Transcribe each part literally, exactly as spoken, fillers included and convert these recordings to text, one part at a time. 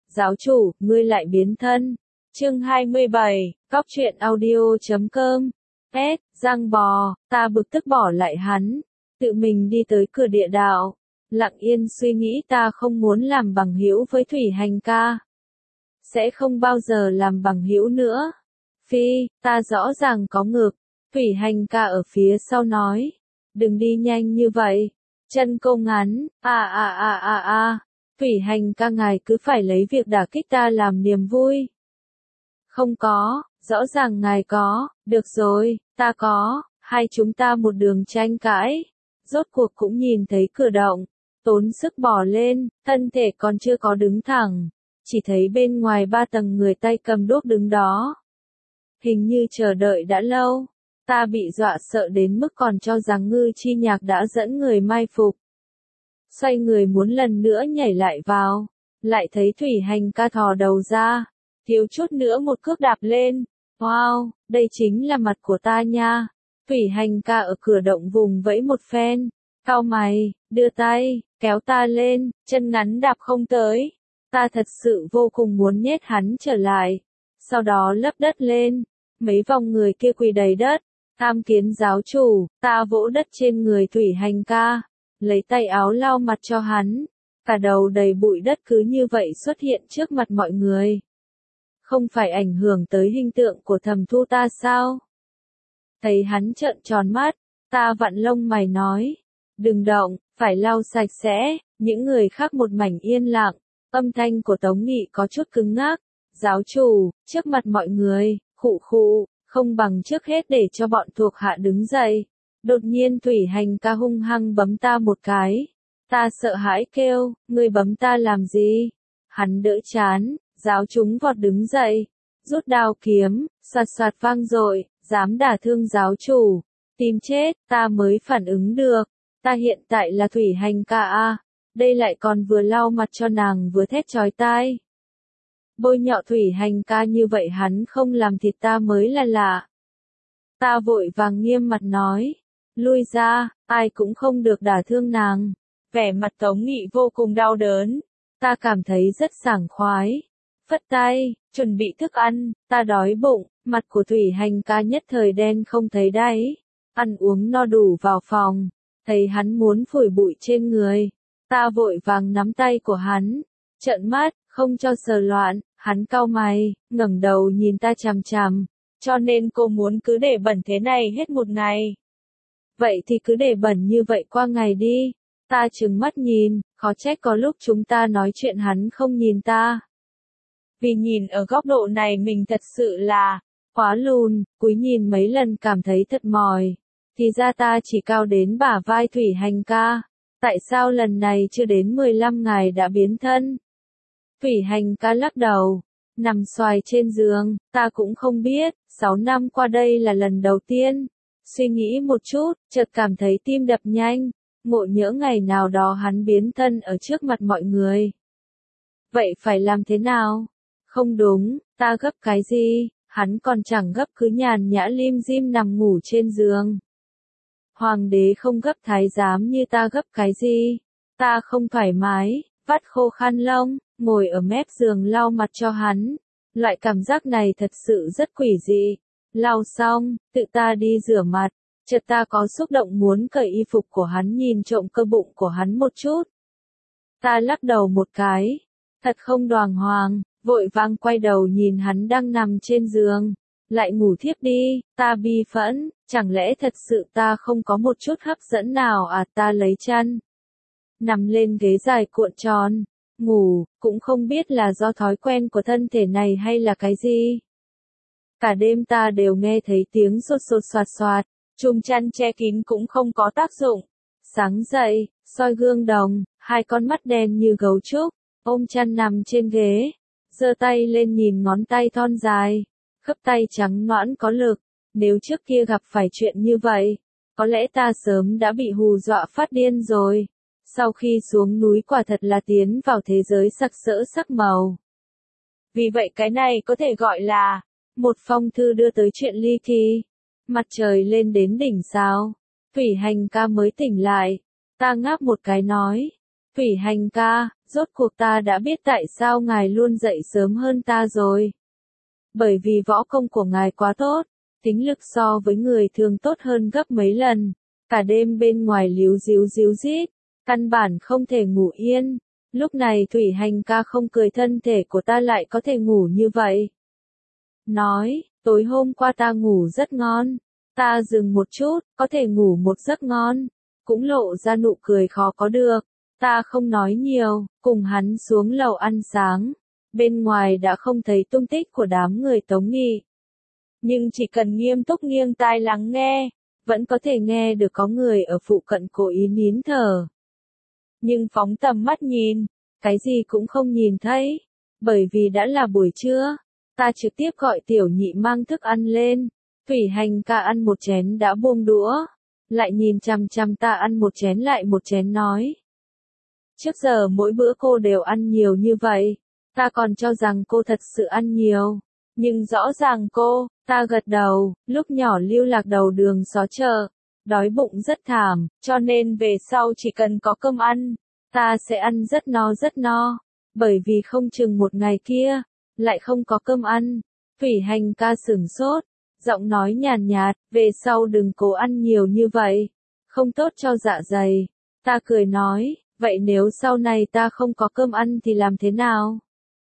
Giáo chủ, ngươi lại biến thân. Chương hai mươi bảy, Cóc truyện audio chấm com. S, Giang bò, ta bực tức bỏ lại hắn, tự mình đi tới cửa địa đạo, lặng yên suy nghĩ ta không muốn làm bằng hữu với Thủy Hành ca. Sẽ không bao giờ làm bằng hữu nữa. Phi, ta rõ ràng có ngược. Thủy Hành ca ở phía sau nói, đừng đi nhanh như vậy, chân cô ngắn, a a a a a. Thủy Hành ca ngài cứ phải lấy việc đả kích ta làm niềm vui. Không có, rõ ràng ngài có, được rồi, ta có, hai chúng ta một đường tranh cãi. Rốt cuộc cũng nhìn thấy cửa động, tốn sức bỏ lên, thân thể còn chưa có đứng thẳng, chỉ thấy bên ngoài ba tầng người tay cầm đuốc đứng đó. Hình như chờ đợi đã lâu, ta bị dọa sợ đến mức còn cho rằng Ngư Chi Nhạc đã dẫn người mai phục. Xoay người muốn lần nữa nhảy lại vào, lại thấy Thủy Hành ca thò đầu ra, thiếu chút nữa một cước đạp lên. Wow, đây chính là mặt của ta nha. Thủy Hành ca ở cửa động vùng vẫy một phen, cau mày, đưa tay, kéo ta lên, chân ngắn đạp không tới. Ta thật sự vô cùng muốn nhét hắn trở lại, sau đó lấp đất lên, mấy vòng người kia quỳ đầy đất. Tham kiến giáo chủ, ta vỗ đất trên người Thủy Hành ca, lấy tay áo lau mặt cho hắn, cả đầu đầy bụi đất cứ như vậy xuất hiện trước mặt mọi người. Không phải ảnh hưởng tới hình tượng của Thẩm Thu ta sao? Thấy hắn trợn tròn mắt, ta vặn lông mày nói, đừng động, phải lau sạch sẽ. Những người khác một mảnh yên lặng, âm thanh của Tống Nghị có chút cứng ngắc. Giáo chủ, trước mặt mọi người, khụ khụ, không bằng trước hết để cho bọn thuộc hạ đứng dậy. Đột nhiên Thủy Hành ca hung hăng bấm ta một cái. Ta sợ hãi kêu, ngươi bấm ta làm gì? Hắn đỡ chán, giáo chúng vọt đứng dậy, rút đao kiếm, soạt soạt vang dội, dám đả thương giáo chủ, tìm chết. Ta mới phản ứng được, ta hiện tại là Thủy Hành ca a, đây lại còn vừa lau mặt cho nàng vừa thét chói tai. Bôi nhọ Thủy Hành ca như vậy hắn không làm thịt ta mới là lạ. Ta vội vàng nghiêm mặt nói, lui ra, ai cũng không được đả thương nàng. Vẻ mặt Tống Nghị vô cùng đau đớn, ta cảm thấy rất sảng khoái. Phất tay, chuẩn bị thức ăn, ta đói bụng. Mặt của Thủy Hành ca nhất thời đen không thấy đáy. Ăn uống no đủ vào phòng, thấy hắn muốn phủi bụi trên người, ta vội vàng nắm tay của hắn, trợn mắt, không cho sờ loạn. Hắn cau mày, ngẩng đầu nhìn ta chằm chằm, cho nên cô muốn cứ để bẩn thế này hết một ngày. Vậy thì cứ để bẩn như vậy qua ngày đi. Ta trừng mắt nhìn, khó trách có lúc chúng ta nói chuyện hắn không nhìn ta. Vì nhìn ở góc độ này mình thật sự là quá lùn, cúi nhìn mấy lần cảm thấy thật mỏi. Thì ra ta chỉ cao đến bả vai Thủy Hành ca. Tại sao lần này chưa đến mười lăm ngày đã biến thân? Thủy Hành ca lắc đầu, nằm xoài trên giường, ta cũng không biết, sáu năm qua đây là lần đầu tiên. Suy nghĩ một chút, chợt cảm thấy tim đập nhanh, ngộ nhỡ ngày nào đó hắn biến thân ở trước mặt mọi người. Vậy phải làm thế nào? Không đúng, ta gấp cái gì, hắn còn chẳng gấp cứ nhàn nhã lim dim nằm ngủ trên giường. Hoàng đế không gấp thái giám như ta gấp cái gì, ta không thoải mái, vắt khô khăn lông, ngồi ở mép giường lau mặt cho hắn. Loại cảm giác này thật sự rất quỷ dị. Lau xong, tự ta đi rửa mặt, chợt ta có xúc động muốn cởi y phục của hắn nhìn trộm cơ bụng của hắn một chút. Ta lắc đầu một cái, thật không đoàng hoàng, vội vàng quay đầu nhìn hắn đang nằm trên giường, lại ngủ thiếp đi. Ta bi phẫn, chẳng lẽ thật sự ta không có một chút hấp dẫn nào à? Ta lấy chăn, nằm lên ghế dài cuộn tròn, ngủ, cũng không biết là do thói quen của thân thể này hay là cái gì. Cả đêm ta đều nghe thấy tiếng sột sột soạt soạt, chùm chăn che kín cũng không có tác dụng. Sáng dậy, soi gương đồng, hai con mắt đen như gấu trúc, ôm chăn nằm trên ghế, giơ tay lên nhìn ngón tay thon dài, khớp tay trắng nõn có lực. Nếu trước kia gặp phải chuyện như vậy, có lẽ ta sớm đã bị hù dọa phát điên rồi. Sau khi xuống núi quả thật là tiến vào thế giới sặc sỡ sắc màu. Vì vậy cái này có thể gọi là một phong thư đưa tới chuyện ly kỳ. Mặt trời lên đến đỉnh sao, Thủy Hành ca mới tỉnh lại. Ta ngáp một cái nói, Thủy Hành ca, Rốt cuộc ta đã biết tại sao ngài luôn dậy sớm hơn ta rồi. Bởi vì võ công của ngài quá tốt, tính lực so với người thường tốt hơn gấp mấy lần, cả đêm bên ngoài líu díu díu rít, căn bản không thể ngủ yên. Lúc này Thủy Hành ca không cười, thân thể của ta lại có thể ngủ như vậy. Nói, tối hôm qua ta ngủ rất ngon, ta dừng một chút, có thể ngủ một giấc ngon, cũng lộ ra nụ cười khó có được. Ta không nói nhiều, cùng hắn xuống lầu ăn sáng. Bên ngoài đã không thấy tung tích của đám người Tống Nghị. Nhưng chỉ cần nghiêm túc nghiêng tai lắng nghe, vẫn có thể nghe được có người ở phụ cận cố ý nín thở. Nhưng phóng tầm mắt nhìn, cái gì cũng không nhìn thấy. Bởi vì đã là buổi trưa, ta trực tiếp gọi Tiểu Nhị mang thức ăn lên. Thủy Hành ca ăn một chén đã buông đũa, lại nhìn chằm chằm ta ăn một chén lại một chén nói. Trước giờ mỗi bữa cô đều ăn nhiều như vậy, ta còn cho rằng cô thật sự ăn nhiều. Nhưng rõ ràng cô, ta gật đầu, lúc nhỏ lưu lạc đầu đường xó chợ, đói bụng rất thảm, cho nên về sau chỉ cần có cơm ăn, ta sẽ ăn rất no rất no, bởi vì không chừng một ngày kia, lại không có cơm ăn. Thủy Hành ca sửng sốt, giọng nói nhàn nhạt, về sau đừng cố ăn nhiều như vậy, không tốt cho dạ dày. Ta cười nói, vậy nếu sau này ta không có cơm ăn thì làm thế nào?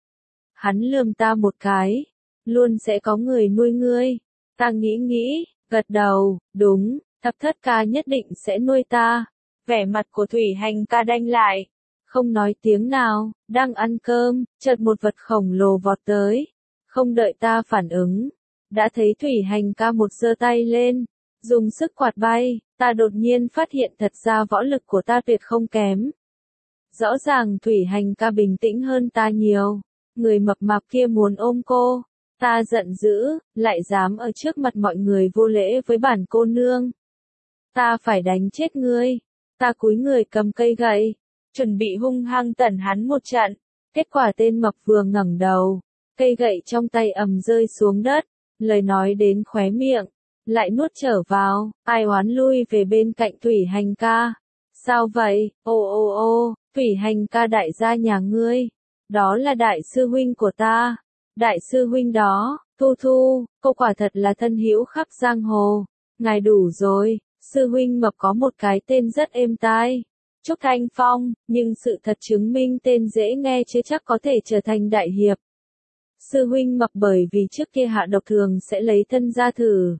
Hắn lườm ta một cái, luôn sẽ có người nuôi ngươi. Ta nghĩ nghĩ, gật đầu, đúng, thập thất ca nhất định sẽ nuôi ta. Vẻ mặt của Thủy Hành ca đanh lại, không nói tiếng nào, đang ăn cơm, chợt một vật khổng lồ vọt tới. Không đợi ta phản ứng, đã thấy Thủy Hành ca một giơ tay lên, dùng sức quạt bay. Ta đột nhiên phát hiện thật ra võ lực của ta tuyệt không kém. Rõ ràng Thủy Hành ca bình tĩnh hơn ta nhiều. Người mập mạp kia muốn ôm cô. Ta giận dữ, lại dám ở trước mặt mọi người vô lễ với bản cô nương. Ta phải đánh chết ngươi. Ta cúi người cầm cây gậy, chuẩn bị hung hăng tẩn hắn một trận. Kết quả tên mập vừa ngẩng đầu, cây gậy trong tay ầm rơi xuống đất, lời nói đến khóe miệng, lại nuốt trở vào. Ai oán lui về bên cạnh Thủy Hành ca. Sao vậy? Ô ô ô, Thủy Hành ca đại gia nhà ngươi. Đó là đại sư huynh của ta. Đại sư huynh đó, Thu Thu, cô quả thật là thân hữu khắp giang hồ. Ngài đủ rồi, sư huynh mập có một cái tên rất êm tai. Trúc Thanh Phong, nhưng sự thật chứng minh tên dễ nghe chứ chắc có thể trở thành đại hiệp. Sư huynh mập bởi vì trước kia hạ độc thường sẽ lấy thân ra thử.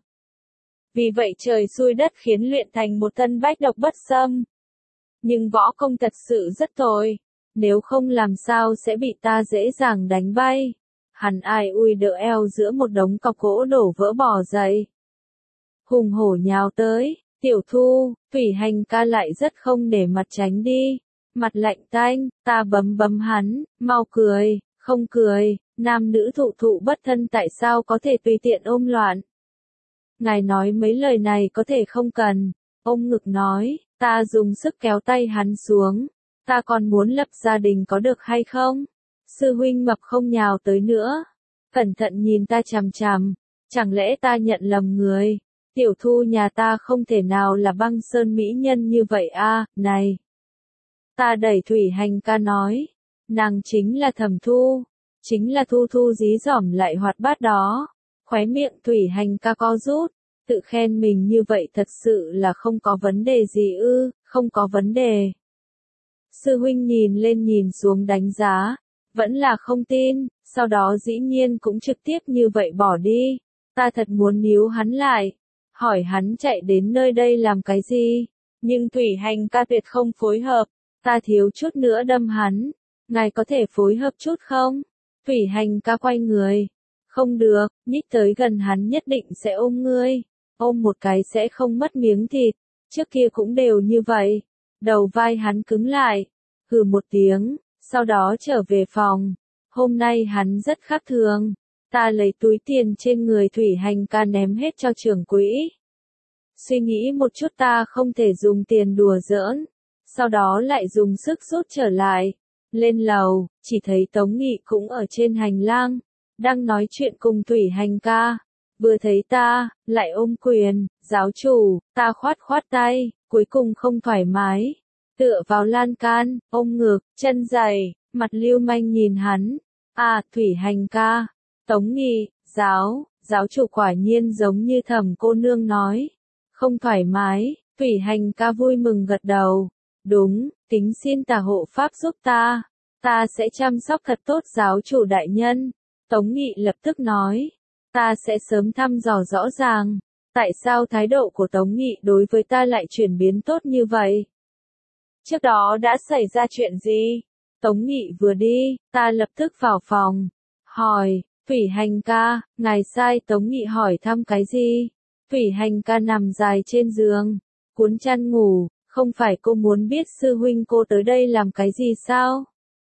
Vì vậy trời xui đất khiến luyện thành một thân bách độc bất xâm. Nhưng võ công thật sự rất tồi. Nếu không làm sao sẽ bị ta dễ dàng đánh bay. Hắn ai ui đỡ eo giữa một đống cọc gỗ đổ vỡ bò dậy. Hùng hổ nhào tới, Tiểu Thu, Thủy Hành ca lại rất không để mặt tránh đi. Mặt lạnh tanh, ta bấm bấm hắn, mau cười, không cười, nam nữ thụ thụ bất thân tại sao có thể tùy tiện ôm loạn. Ngài nói mấy lời này có thể không cần. Ông ngực nói, ta dùng sức kéo tay hắn xuống. Ta còn muốn lập gia đình có được hay không? Sư huynh mập không nhào tới nữa. Cẩn thận nhìn ta chằm chằm. Chẳng lẽ ta nhận lầm người? Tiểu Thu nhà ta không thể nào là băng sơn mỹ nhân như vậy a, này. Ta đẩy Thủy Hành ca nói. Nàng chính là Thẩm Thu. Chính là Thu Thu dí dỏm lại hoạt bát đó. Khóe miệng Thủy Hành ca co rút. Tự khen mình như vậy thật sự là không có vấn đề gì ư, không có vấn đề. Sư huynh nhìn lên nhìn xuống đánh giá, vẫn là không tin, sau đó dĩ nhiên cũng trực tiếp như vậy bỏ đi. Ta thật muốn níu hắn lại, hỏi hắn chạy đến nơi đây làm cái gì, nhưng Thủy Hành ca tuyệt không phối hợp, ta thiếu chút nữa đâm hắn, ngài có thể phối hợp chút không? Thủy Hành ca quay người, không được, nhích tới gần hắn nhất định sẽ ôm ngươi, ôm một cái sẽ không mất miếng thịt, trước kia cũng đều như vậy. Đầu vai hắn cứng lại, hừ một tiếng, sau đó trở về phòng. Hôm nay hắn rất khác thường. Ta lấy túi tiền trên người Thủy Hành ca ném hết cho trưởng quỹ. Suy nghĩ một chút ta không thể dùng tiền đùa giỡn. Sau đó lại dùng sức rút trở lại. Lên lầu, chỉ thấy Tống Nghị cũng ở trên hành lang. Đang nói chuyện cùng Thủy Hành ca. Vừa thấy ta, lại ôm quyền, giáo chủ, ta khoát khoát tay, cuối cùng không thoải mái. Tựa vào lan can, ôm ngực, chân dày, mặt lưu manh nhìn hắn. À, Thủy Hành ca. Tống Nghị, giáo, giáo chủ quả nhiên giống như Thẩm cô nương nói. Không thoải mái, Thủy Hành ca vui mừng gật đầu. Đúng, kính xin tà hộ pháp giúp ta. Ta sẽ chăm sóc thật tốt giáo chủ đại nhân. Tống Nghị lập tức nói. Ta sẽ sớm thăm dò rõ ràng. Tại sao thái độ của Tống Nghị đối với ta lại chuyển biến tốt như vậy? Trước đó đã xảy ra chuyện gì? Tống Nghị vừa đi, ta lập tức vào phòng. Hỏi, Thủy Hành ca, ngài sai Tống Nghị hỏi thăm cái gì? Thủy Hành ca nằm dài trên giường, cuốn chăn ngủ, không phải cô muốn biết sư huynh cô tới đây làm cái gì sao?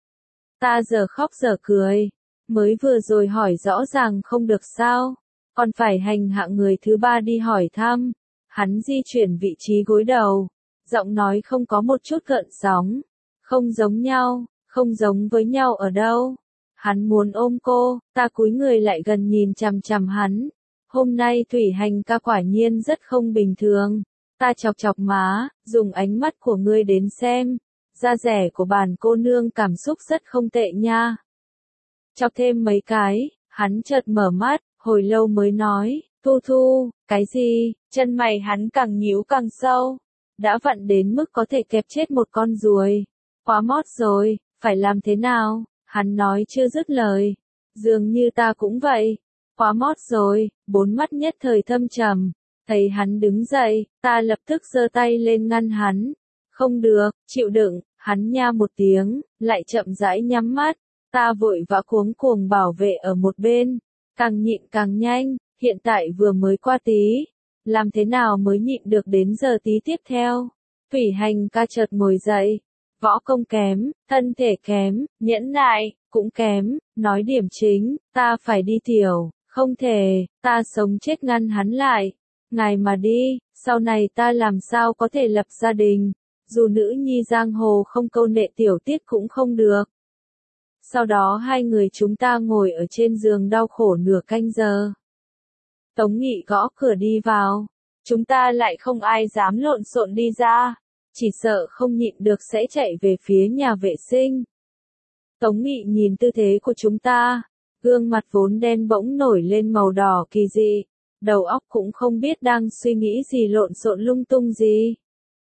Ta giờ khóc giờ cười, mới vừa rồi hỏi rõ ràng không được sao? Còn phải hành hạ người thứ ba đi hỏi thăm. Hắn di chuyển vị trí gối đầu, giọng nói không có một chút gợn sóng. Không giống nhau, không giống với nhau ở đâu. Hắn muốn ôm cô, ta cúi người lại gần nhìn chằm chằm hắn. Hôm nay Thủy Hành ca quả nhiên rất không bình thường. Ta chọc chọc má, dùng ánh mắt của ngươi đến xem. Da rẻ của bản cô nương cảm xúc rất không tệ nha. Chọc thêm mấy cái, hắn chợt mở mắt, hồi lâu mới nói, Thu Thu, cái gì? Chân mày hắn càng nhíu càng sâu. Đã vặn đến mức có thể kẹp chết một con ruồi. Quá mót rồi, phải làm thế nào? Hắn nói chưa dứt lời. Dường như ta cũng vậy. Quá mót rồi, bốn mắt nhất thời thâm trầm. Thấy hắn đứng dậy, ta lập tức giơ tay lên ngăn hắn. Không được, chịu đựng, hắn nha một tiếng, lại chậm rãi nhắm mắt. Ta vội vã cuống cuồng bảo vệ ở một bên. Càng nhịn càng nhanh, hiện tại vừa mới qua tí. Làm thế nào mới nhịn được đến giờ tí tiếp theo? Thủy Hành ca chợt ngồi dậy. Võ công kém, thân thể kém, nhẫn nại, cũng kém, nói điểm chính, ta phải đi tiểu, không thể, ta sống chết ngăn hắn lại. Ngài mà đi, sau này ta làm sao có thể lập gia đình, dù nữ nhi giang hồ không câu nệ tiểu tiết cũng không được. Sau đó hai người chúng ta ngồi ở trên giường đau khổ nửa canh giờ. Tống Nghị gõ cửa đi vào, chúng ta lại không ai dám lộn xộn đi ra. Chỉ sợ không nhịn được sẽ chạy về phía nhà vệ sinh. Tống Nghị nhìn tư thế của chúng ta, gương mặt vốn đen bỗng nổi lên màu đỏ kỳ dị, đầu óc cũng không biết đang suy nghĩ gì lộn xộn lung tung gì.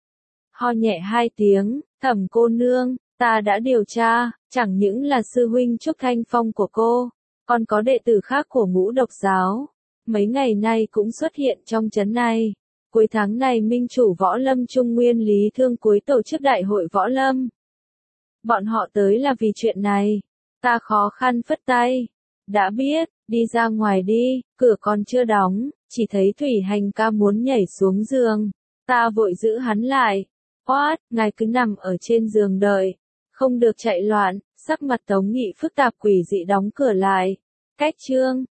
Ho nhẹ hai tiếng, Thẩm cô nương, ta đã điều tra, chẳng những là sư huynh Trúc Thanh Phong của cô, còn có đệ tử khác của Ngũ Độc giáo, mấy ngày nay cũng xuất hiện trong trấn này. Cuối tháng này minh chủ võ lâm Trung Nguyên Lý Thương cuối tổ chức đại hội võ lâm. Bọn họ tới là vì chuyện này. Ta khó khăn phất tay. Đã biết, đi ra ngoài đi, cửa còn chưa đóng, chỉ thấy Thủy Hành ca muốn nhảy xuống giường. Ta vội giữ hắn lại. Oát, ngài cứ nằm ở trên giường đợi. Không được chạy loạn, sắc mặt Tống Nghị phức tạp quỷ dị đóng cửa lại. Cách chương.